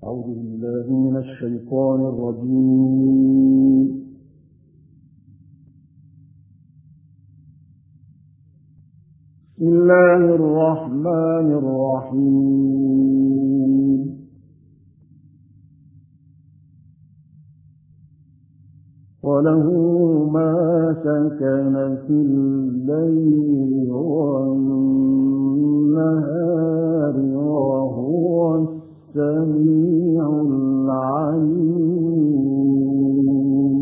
أعوذ بالله من الشيطان الرجيم. بسم الله الرحمن الرحيم. وله ما سكن في الليل والنهار وهو السميع العليم.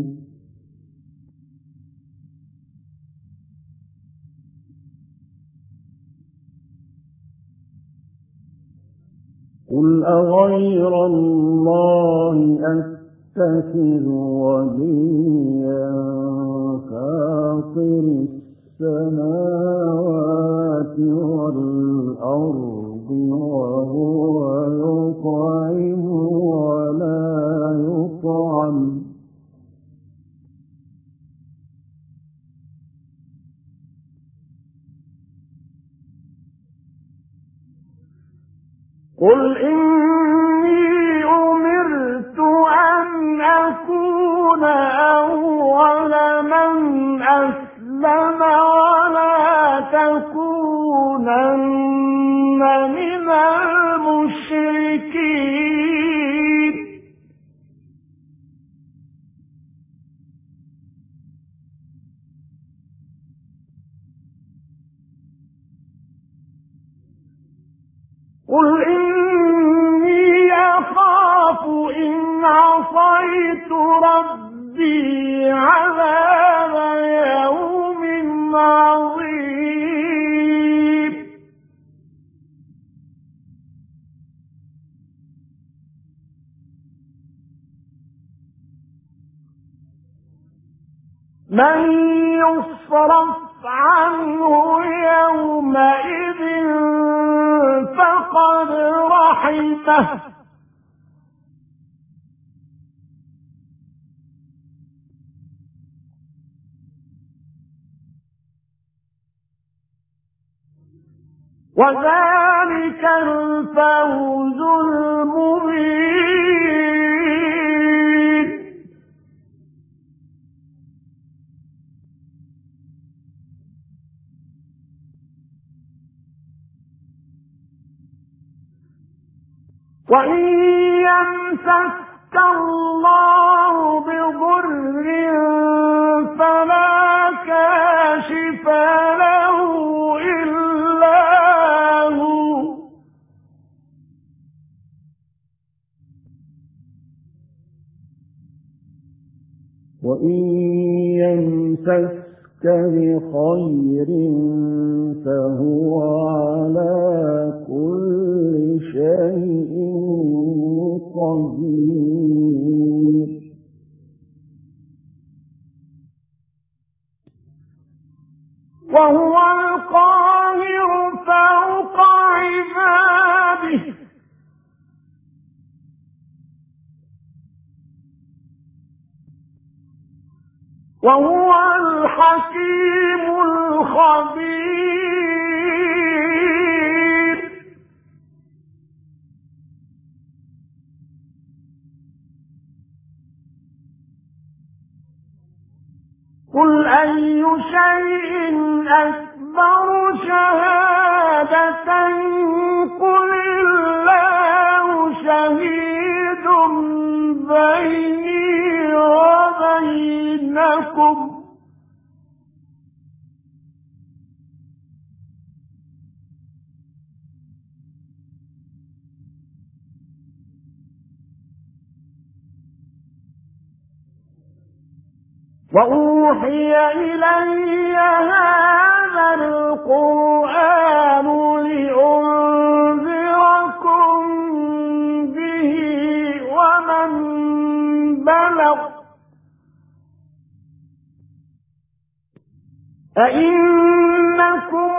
قل أغير الله أتخذ وليا فاطر السماوات والأرض وهو يطعم ولا يطعم قل إني أمرت أن أكون أول من أسلم ولا تكونن من المشركين. قل إني أخاف إن عصيت ربي عذاب يوم عظيم. من يصرف عنه يومئذ فقد رحمه وذلك الفوز المبين. وإن يمسسك الله بضر فلا كاشف له إلا هو وإن يمسسك بخير فهو على كل شيء قدير. وهو القاهر فوق عباده وهو الحكيم الخبير. قل أي شيء أكبر شهادة قل الله شهيد بيني وبينكم وأوحي إلي هذا القرآن لأنذركم به ومن بلغ أئنكم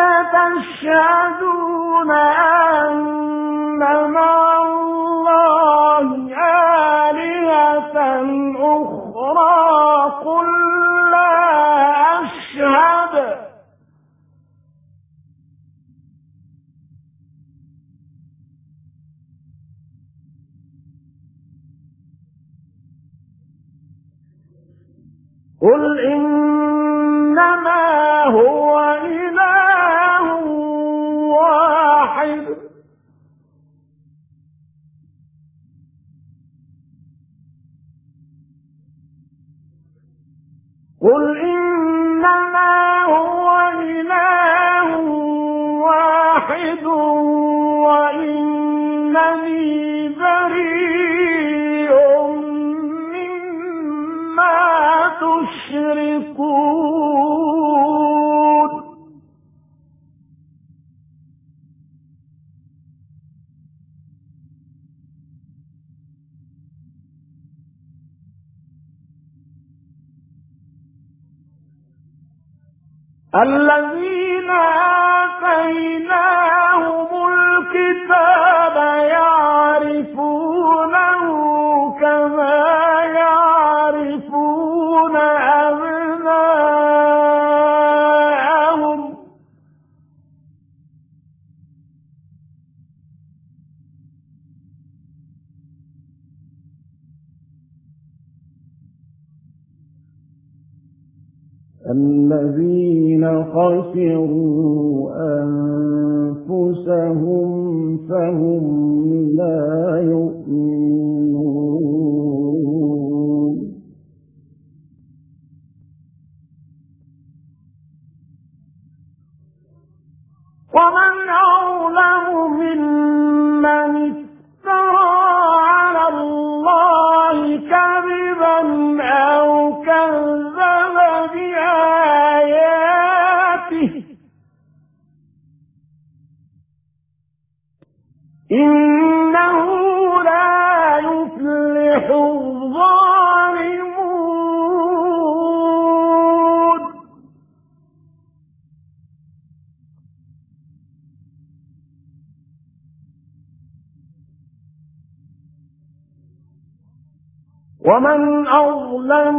لتشهدون أن مع الله آلهة أخرى قل لا أشهد قل إنما هو إله واحد قل إنما هو إله واحد وإنني بريء مما تشركون الذين آتيناهم الكتاب يعرفونه كما يعرفون أبناءهم الذين خسروا أنفسهم فهم لا يؤمنون ومن أظلم ممن افترى على الله كذبا أو كذب بآياته إنه لا يفلح الظالمون ومن أظلم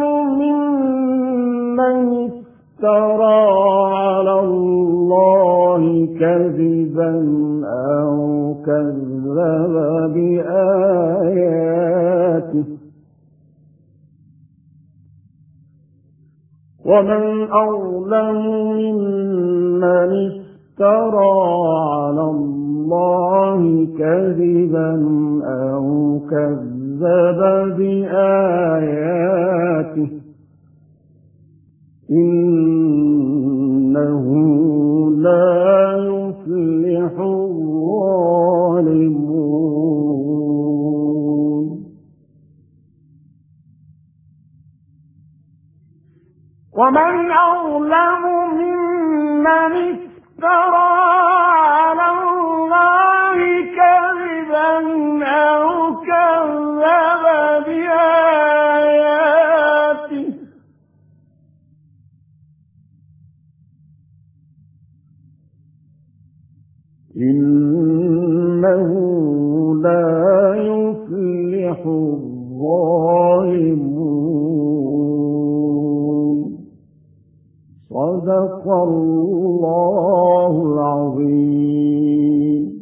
ممن افترى على الله كذبا أو كذب بآياته ومن أظلم ممن افترى على الله كذبا أو كذب بآياته إنه لا يفلح الظالمون ومن أظلم ممن افترى على الله كذبا أو كذب بآياته إنه لا يفلح الظالمون صدق الله العظيم.